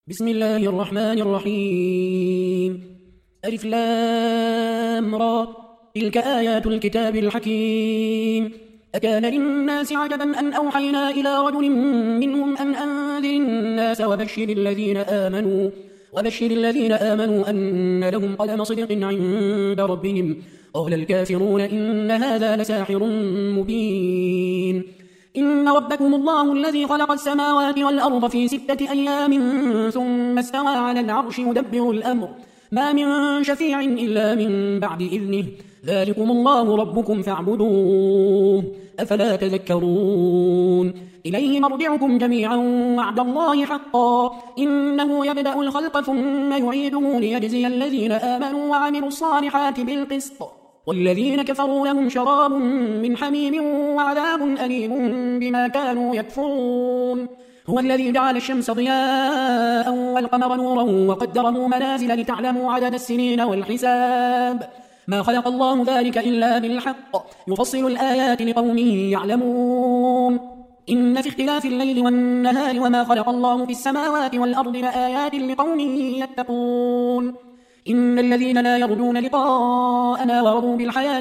بسم الله الرحمن الرحيم. ألف لام را، تلك آيات الكتاب الحكيم. أكان للناس عجبا أن أوحينا إلى رجل منهم أن أنذر الناس وبشر الذين آمنوا أن لهم قدم صدق عند ربهم. قال الكافرون إن هذا لساحر مبين. إن ربكم الله الذي خلق السماوات والأرض في 6 أيام ثم استوى على العرش يدبر الأمر، ما من شفيع إلا من بعد إذنه، ذلكم الله ربكم فاعبدوه، أفلا تذكرون. إليه مرجعكم جميعا وعد الله حقا، إنه يبدأ الخلق ثم يعيده ليجزي الذين آمنوا وعملوا الصالحات بالقسط، والذين كفروا لهم شراب من حميم وعذاب أليم بما كانوا يكفرون. هو الذي جعل الشمس ضياء والقمر نورا وقدره منازل لتعلموا عدد السنين والحساب، ما خلق الله ذلك إلا بالحق، يفصل الآيات لقوم يعلمون. إن في اختلاف الليل والنهار وما خلق الله في السماوات والأرض لآيات لقوم يتقون. إن الذين لا يرجون لقاءنا ورضوا بالحياة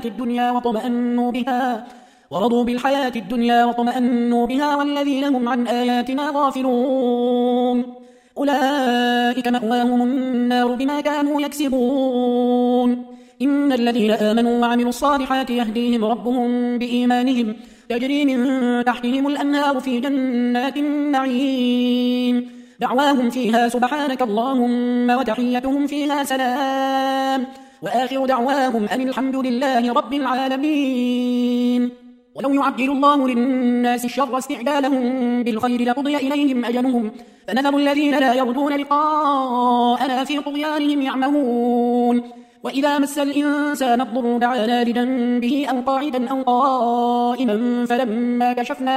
الدنيا واطمأنوا بها والذين هم عن آياتنا غافلون أولئك مأواهم النار بما كانوا يكسبون. إن الذين آمنوا وعملوا الصالحات يهديهم ربهم بإيمانهم، تجري من تحتهم الأنهار في جنات النعيم، دعواهم فيها سبحانك اللهم وتحيتهم فيها سلام، وآخر دعواهم أن الحمد لله رب العالمين. ولو يعجل الله للناس الشر استعجالهم بالخير لقضي إليهم أجلهم، فنذر الذين لا يرجون لقاءنا في طغيانهم يعمهون. وإذا مس الإنسان الضر دعانا لجنبه أو قاعدا أو قائما فلما كشفنا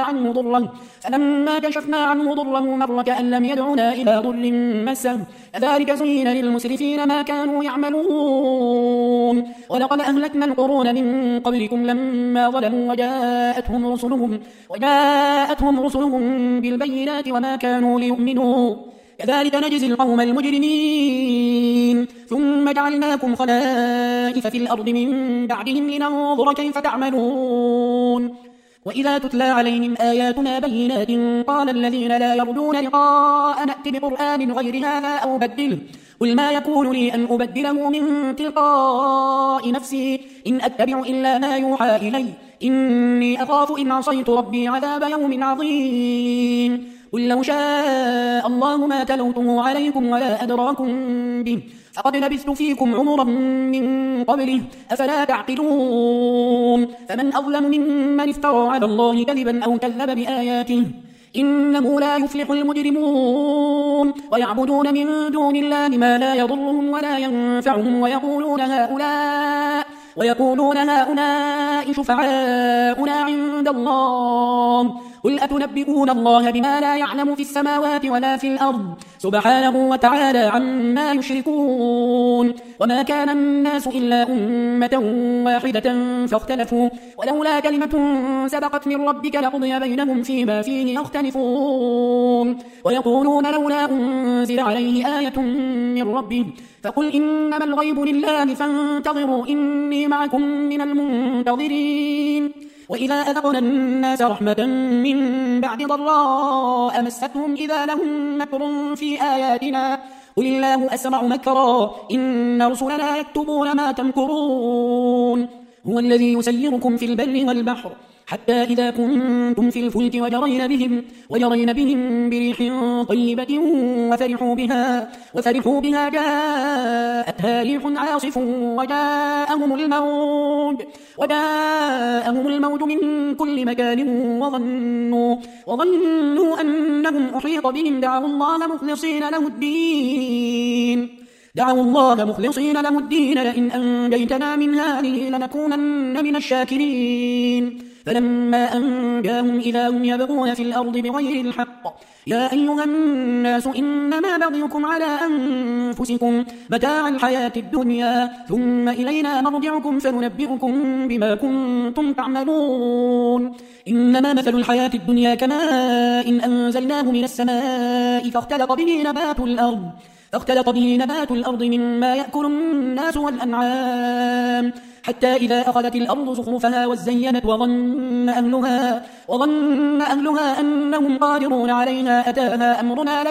عنه ضره مر كأن لم يدعنا إلى ضر مسه، كذلك زين للمسرفين ما كانوا يعملون. ولقد أهلكنا القرون من قبلكم لما ظلموا وجاءتهم رسلهم بالبينات وما كانوا ليؤمنوا، كذلك نجزي القوم المجرمين. ثم جعلناكم خلائف في الأرض من بعدهم لننظر كيف تعملون. وإذا تتلى عليهم آياتنا بينات قال الذين لا يرجون لقاء نأت بقرآن غير هذا أو بدله، قل ما يكون لي أن أبدله من تلقاء نفسي، إن أتبع إلا ما يوحى إلي، إني أخاف إن عصيت ربي عذاب يوم عظيم. قل لو شاء الله ما تلوته عليكم ولا أدراكم به، فقد لبثت فيكم عمرا من قبله، أفلا تعقلون. فمن أظلم ممن افترى على الله كذبا أو كذب بآياته، إنه لا يفلح المجرمون. ويعبدون من دون الله ما لا يضرهم ولا ينفعهم ويقولون هؤلاء شفعاؤنا عند الله، قل أتنبئون الله بما لا يعلم في السماوات ولا في الأرض، سبحانه وتعالى عما يشركون. وما كان الناس إلا أمة واحدة فاختلفوا، ولولا كلمة سبقت من ربك لقضي بينهم فيما فيه يختلفون. ويقولون لولا أنزل عليه آية من ربه، فقل إنما الغيب لله فانتظروا إني معكم من المنتظرين. وإذا أذقنا الناس رحمة من بعد ضراء مستهم إذا لهم مكر في آياتنا، قل الله أسرع مكرا إن رسلنا يكتبون ما تمكرون. هو الذي يسيركم في البر والبحر، حتى إذا كنتم في الفلك وجرين بهم بريح طيبة وفرحوا بها جاءتها ريح عاصف وجاءهم الموج من كل مكان وظنوا أنهم أحيط بهم دعوا الله مخلصين له الدين لئن أنجيتنا من هذه لنكونن من الشاكرين. فلما أنجاهم إذا هم يبغون في الأرض بغير الحق يا أيها الناس إنما بغيكم على أنفسكم متاع الحياة الدنيا ثم إلينا مرجعكم فننبئكم بما كنتم تعملون إنما مثل الحياة الدنيا كماء إن أنزلناه من السماء فاختلط به نبات الأرض مما يأكل الناس والأنعام حتى إذا أخذت الأرض زخرفها وزينت وظن أهلها أنهم قادرون عليها أتاها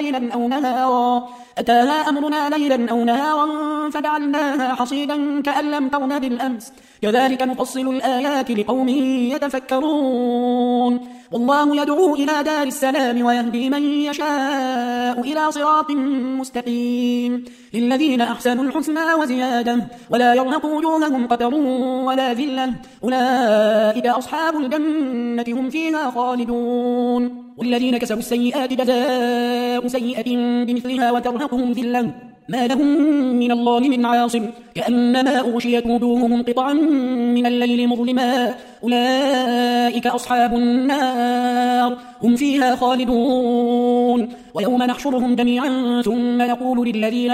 أمرنا ليلا أو نهارا فجعلناها حصيدا كأن لم تغن بالأمس كذلك نفصل الآيات لقوم يتفكرون والله يدعو إلى دار السلام ويهدي من يشاء إلى صراط مستقيم للذين أحسنوا الحسنى وزيادة ولا يرهق وجوههم قتر ولا ذلة أولئك أصحاب الجنة هم فيها خالدون والذين كسبوا السيئات جزاء سيئة بمثلها وترهقهم ذلة ما لهم من الله من عاصم كأنما أغشيت وجوههم قطعا من الليل مظلما أولئك أصحاب النار هم فيها خالدون ويوم نحشرهم جميعا ثم نقول للذين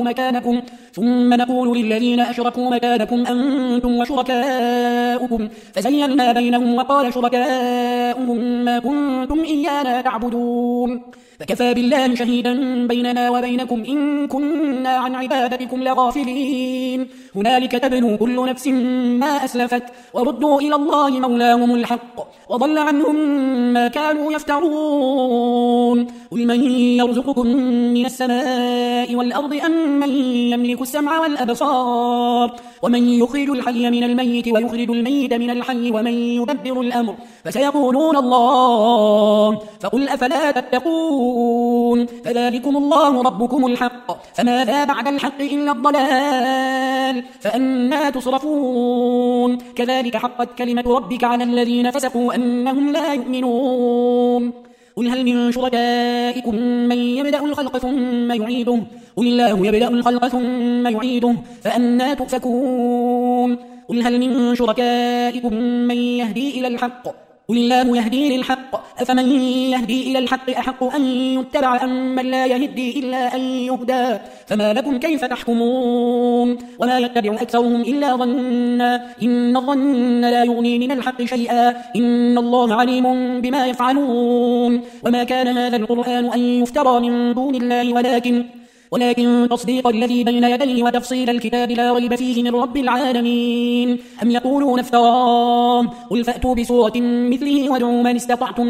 أشركوا مكانكم أنتم وشركاؤكم فزيّلنا بينهم وقال شركاؤهم ما كنتم إيانا تعبدون فكفى بالله شهيدا بيننا وبينكم إن كنا عن عبادتكم لغافلين هنالك تبلو كل نفس ما أسلفت وردوا إلى الله مولاهم الحق وضل عنهم ما كانوا يفترون قل من يرزقكم من السماء والأرض أم من يملك السمع والأبصار ومن يخرج الحي من الميت ويخرج الميت من الحي ومن يدبر الأمر فسيقولون الله فقل أفلا تتقون فذلكم الله ربكم الحق فماذا بعد الحق إلا الضلال فأنا تصرفون كذلك حقت كلمة ربك على الذين فسقوا أنهم لا يؤمنون قل هل من شركائكم من يبدأ الخلق ثم يعيده قل الله يبدأ الخلق ثم يعيده فأنا تؤفكون قل هل من شركائكم من يهدي إلى الحق قل الله يهدي للحق أفمن يهدي إلى الحق أحق أن يتبع أم من لا يهدي إلا أن يهدى فما لكم كيف تحكمون وما يتبع أكثرهم إلا ظنا إن الظن لا يغني من الحق شيئا إن الله عليم بما يفعلون وما كان هذا القرآن أن يفترى من دون الله ولكن تصديق الذي بين يديه وتفصيل الكتاب لا ريب فيه من رب العالمين أم يقولون افتراه قل فأتوا بسورة مثله وادعوا من استطعتم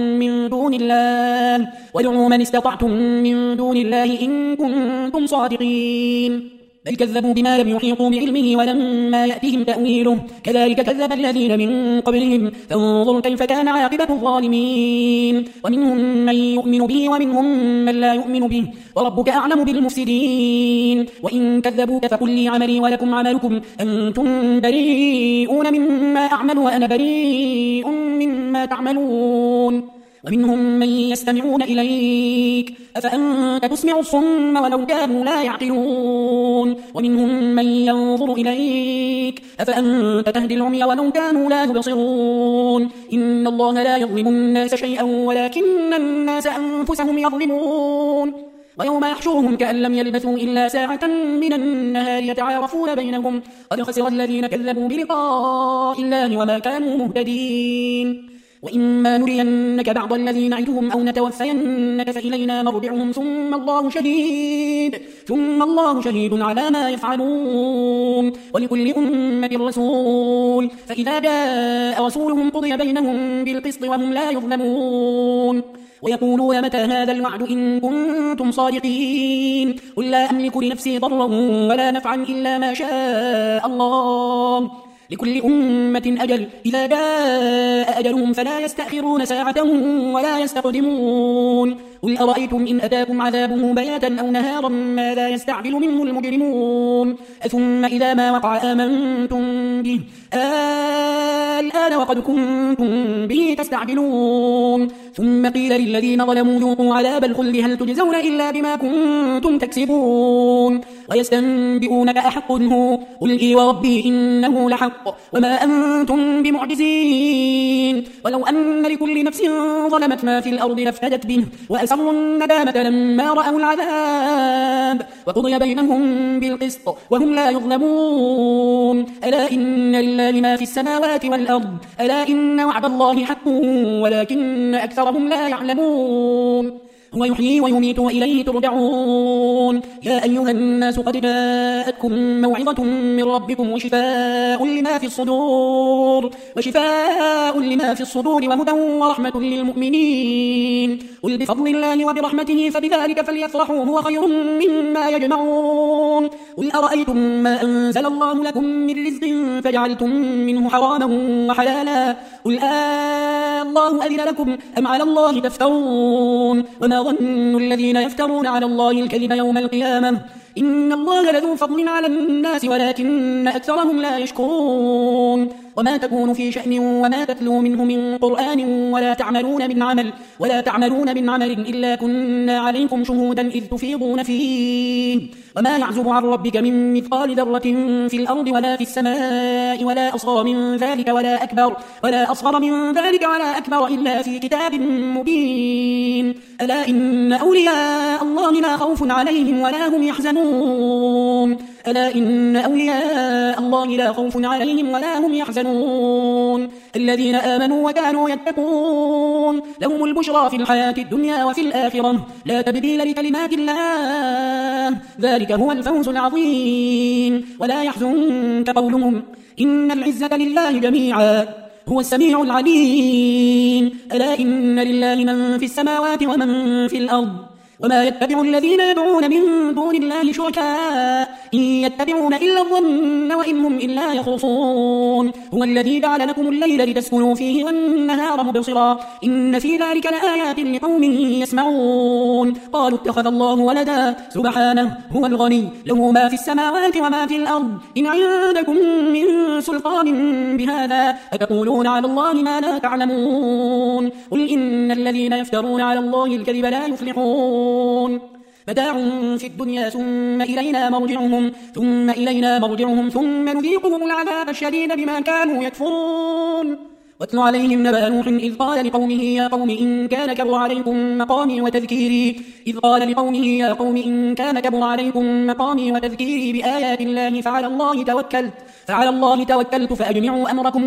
من دون الله إن كنتم صادقين بل كذبوا بما لم يحيطوا بعلمه ولما يأتهم تأويله كذلك كذب الذين من قبلهم فانظر كيف كان عاقبة الظالمين ومنهم من يؤمن به ومنهم من لا يؤمن به وربك أعلم بالمفسدين وإن كذبوك فقل لي عملي ولكم عملكم أنتم بريئون مما أعمل وأنا بريء مما تعملون ومنهم من يستمعون إليك أفأنت تسمع الصم ولو كانوا لا يعقلون ومنهم من ينظر إليك أفأنت تهدي العمي ولو كانوا لا يبصرون إن الله لا يظلم الناس شيئا ولكن الناس أنفسهم يظلمون ويوم يحشرهم كأن لم يلبثوا إلا ساعة من النهار يتعارفون بينهم قد خسر الذين كذبوا بلقاء الله وما كانوا مهتدين وإما نرينك بعض الذي نعدهم أو نتوفينك فإلينا مرجعهم ثم الله شهيد على ما يفعلون ولكل أمة رسول فإذا جاء رسولهم قضي بينهم بالقسط وهم لا يظلمون ويقولون متى هذا الوعد إن كنتم صادقين قل لا أملك لنفسي ضرا ولا نفعا إلا ما شاء الله لكل أمة أجل إذا جاء أجلهم فلا يستأخرون ساعة ولا يستقدمون قل أرأيتم إن أتاكم عذابه بياتا أو نهارا ماذا يستعجل منه المجرمون ثم إذا ما وقع آمنتم به الآن وقد كنتم به تستعجلون ثم قيل للذين ظلموا ذوقوا عذاب الخلد هل تجزون إلا بما كنتم تكسبون ويستنبئونك أحق هو قل إي وربي إنه لحق وما أنتم بمعجزين ولو أن لكل نفس ظلمت ما في الأرض لافتدت به وأسروا الندامة لما رأوا العذاب وقضي بينهم بالقسط وهم لا يظلمون ألا إن لله ما في السماوات والأرض ألا إن وعد الله حق ولكن أكثرهم لا يعلمون هو يحيي ويميت وإليه ترجعون يا أيها الناس قد جاءتكم موعظة من ربكم وشفاء لما في الصدور وهدى ورحمة للمؤمنين قل بفضل الله وبرحمته فبذلك فليفرحوا هو خير مما يجمعون قل أرأيتم ما أنزل الله لكم من رزق فجعلتم منه حراما وحلالا قل الله أذن لكم أم على الله تفترون وما ظن الذين يفترون على الله الكذب يوم القيامة إن الله لذو فضل على الناس ولكن أكثرهم لا يشكرون وما تكون في شأن وما تتلو منه من قرآن ولا تعملون من عمل إلا كنا عليكم شهودا إذ تفيضون فيه وما يعزب عن ربك من مثقال ذرة في الأرض ولا في السماء ولا أصغر من ذلك ولا أكبر إلا في كتاب مبين ألا إن أولياء الله لا خوف عليهم ولا هم يحزنون الذين آمنوا وكانوا يتقون لهم البشرى في الحياة الدنيا وفي الآخرة لا تبديل لكلمات الله ذلك هو الفوز العظيم ولا يحزنك قولهم إن العزة لله جميعا هو السميع العليم ألا إن لله من في السماوات ومن في الأرض وما يتبع الذين يدعون من دون الله شركاء إن يتبعون إلا الظن وإن هم إلا يخرصون هو الذي جعل لكم الليل لتسكنوا فيه والنهار مبصرا إن في ذلك لآيات لقوم يسمعون قالوا اتخذ الله ولدا سبحانه هو الغني له ما في السماوات وما في الأرض إن عندكم من سلطان بهذا أتقولون على الله ما لا تعلمون قل إن الذين يفترون على الله الكذب لا يفلحون متاع في الدنيا ثم إلينا مرجعهم ثم نذيقهم العذاب الشديد بما كانوا يكفرون واتل عليهم نبأ نوح إذ قال لقومه يا قوم إن كان كبر عليكم مقامي بآيات الله فعلى الله توكلت فأجمعوا أمركم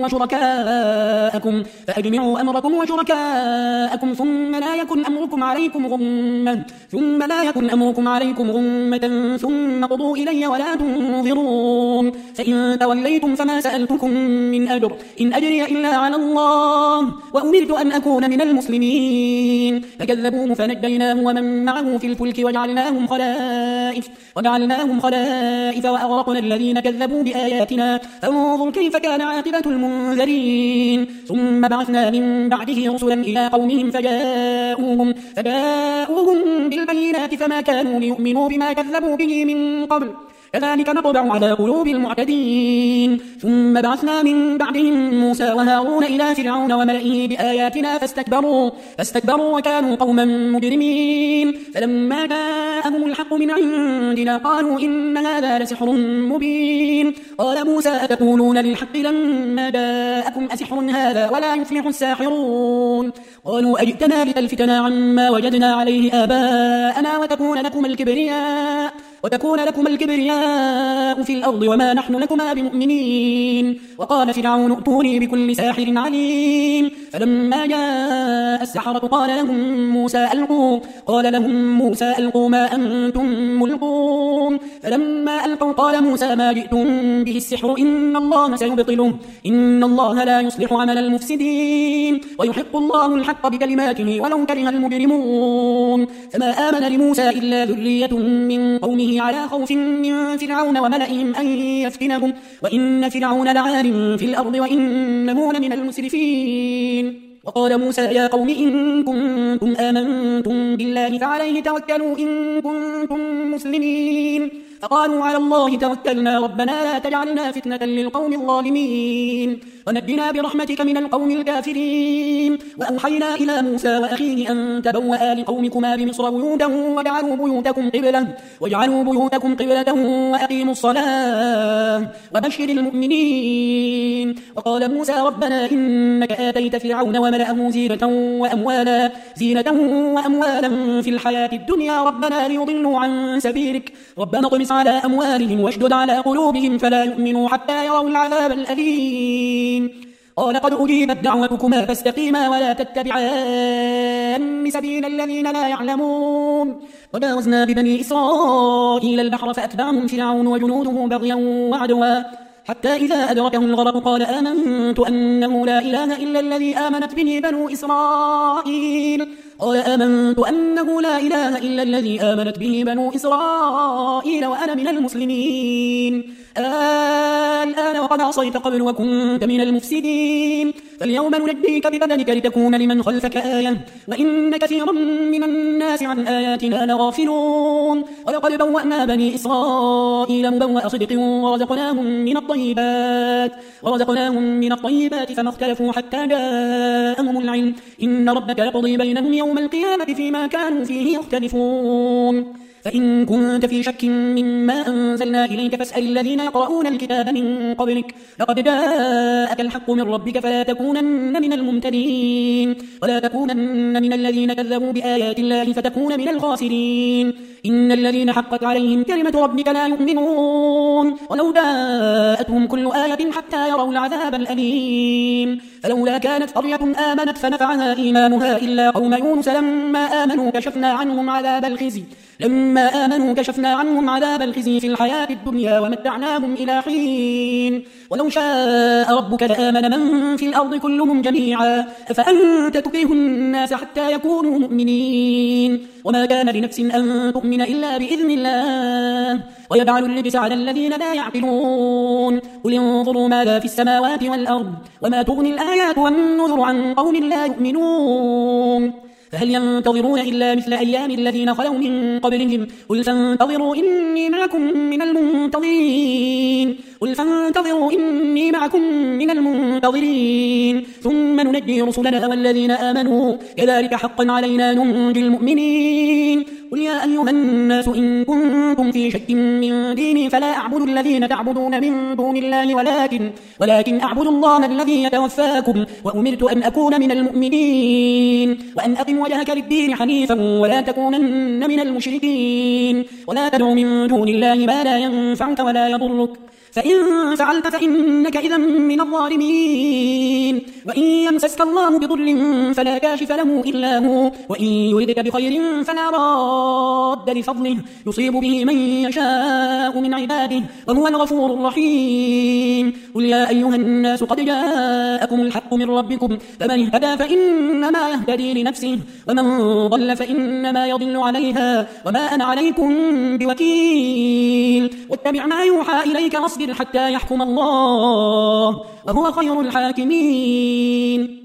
وشركاءكم ثم لا يكن أمركم عليكم غمة ثم قضوا إلي ولا تنظرون فإن توليتم فما سألتكم من أجر إن أجري إلا على الله وأمرت أن أكون من المسلمين فكذبوه فنجيناه ومن معه في الفلك وجعلناهم خلائف وأغرقنا الذين كذبوا بآياتنا فانظر كيف كان عاقبة المنذرين ثم بعثنا من بعده رسلا إلى قومهم فجاءوهم بالبينات فما كانوا ليؤمنوا بما كذبوا به من قبل كذلك نطبع على قلوب المعتدين ثم بعثنا من بعدهم موسى وهارون إلى فرعون وملئه بآياتنا فاستكبروا وكانوا قوما مجرمين فلما جاءهم الحق من عندنا قالوا إن هذا لسحر مبين قال موسى أتقولون للحق لما جاءكم أسحر هذا ولا يفلح الساحرون قالوا أجئتنا لتلفتنا عما وجدنا عليه آباءنا وتكون لكم الكبرياء في الأرض وما نحن لكما بمؤمنين وقال فرعون ائتوني بكل ساحر عليم فلما جاء السحرة قال لهم موسى ألقوا ما أنتم ملقون فلما ألقوا قال موسى ما جئتم به السحر إن الله سيبطله إن الله لا يصلح عمل المفسدين ويحق الله الحق بكلماته ولو كره المجرمون فما آمن لموسى إلا ذرية من قومه على خوف من فرعون وملئهم أن يفتنهم وإن فرعون لعال في الأرض وإنه لمن المسرفين وقال موسى يا قوم إن كنتم آمنتم بالله فعليه توكلوا إن كنتم مسلمين فقالوا على الله توكلنا ربنا لا تجعلنا فتنة للقوم الظالمين ونجنا برحمتك من القوم الكافرين وأوحينا إلى موسى وأخيه أن تبوأ لقومكما بمصر بيوتا واجعلوا بيوتكم قبلة وأقيموا الصلاة وبشر المؤمنين وقال موسى ربنا إنك آتيت فرعون وملأه زينة وأموالا في الحياة الدنيا ربنا ليضلوا عن سبيلك ربنا اطمس على أموالهم واشدد على قلوبهم فلا يؤمنوا حتى يروا العذاب الأليم قال قد أجيبت دعوتكما فاستقيما ولا تتبعان سبيل الذين لا يعلمون وجاوزنا ببني إسرائيل البحر فأتبعهم فرعون وجنوده بغيا وعدوا حتى إذا أدركه الغرق قال آمنت أنه لا إله إلا الذي آمنت به بنو إسرائيل وأنا من المسلمين الآن وقد عصيت قبل وكنت من المفسدين فاليوم ننجيك ببدنك لتكون لمن خلفك آية وإن كثيرا من الناس عن آياتنا لغافلون ولقد بوأنا بني إسرائيل مبوأ صدق ورزقناهم من الطيبات فما اختلفوا حتى جاءهم العلم إن ربك يقضي بينهم يوم القيامة فيما كانوا فيه يختلفون فإن كنت في شك مما أنزلنا إليك فاسأل الذين يقرؤون الكتاب من قبلك لقد جاءك الحق من ربك فلا تكونن من الممتدين ولا تكونن من الذين كذبوا بآيات الله فتكون من الخاسرين إن الذين حقت عليهم كلمة ربك لا يؤمنون ولو جاءتهم كل آية حتى يروا العذاب الأليم فلولا كانت قرية آمنت فنفعها إيمانها إلا قوم يونس لما آمنوا كشفنا عنهم عذاب الخزي في الحياة الدنيا ومتعناهم إلى حين ولو شاء ربك لآمن من في الأرض كلهم جميعا أفأنت تكره الناس حتى يكونوا مؤمنين وما كان لنفس أن تؤمن إلا بإذن الله ويجعل الرجس على الذين لا يعقلون قل انظروا ماذا في السماوات والأرض وما تغني الآيات والنذر عن قوم لا يؤمنون فهل ينتظرون إلا مثل أيام الذين خلوا من قبلهم قل فانتظروا إني معكم من المنتظرين ثم ننجي رسلنا والذين آمنوا كذلك حقا علينا ننجي المؤمنين قل يا أيها الناس إن كنتم في شك من ديني فلا أعبد الذين تعبدون من دون الله ولكن أعبد الله الذي يتوفاكم وأمرت أن أكون من المؤمنين وأن أقم وجهك للدين حنيفا ولا تكونن من المشركين ولا تدع من دون الله ما لا ينفعك ولا يضرك فإن فعلت فإنك إذا من الظالمين وإن يمسسك الله بضر فلا كاشف له إلا هو وإن يردك بخير فلا راد لفضله يصيب به من يشاء من عباده وهو الغفور الرحيم قل يا أيها الناس قد جاءكم الحق من ربكم فمن اهتدى فإنما يهتدي لنفسه ومن ضل فإنما يضل عليها وما أنا عليكم بوكيل واتبع ما يوحى إليك واصبر حتى يحكم الله وهو خير الحاكمين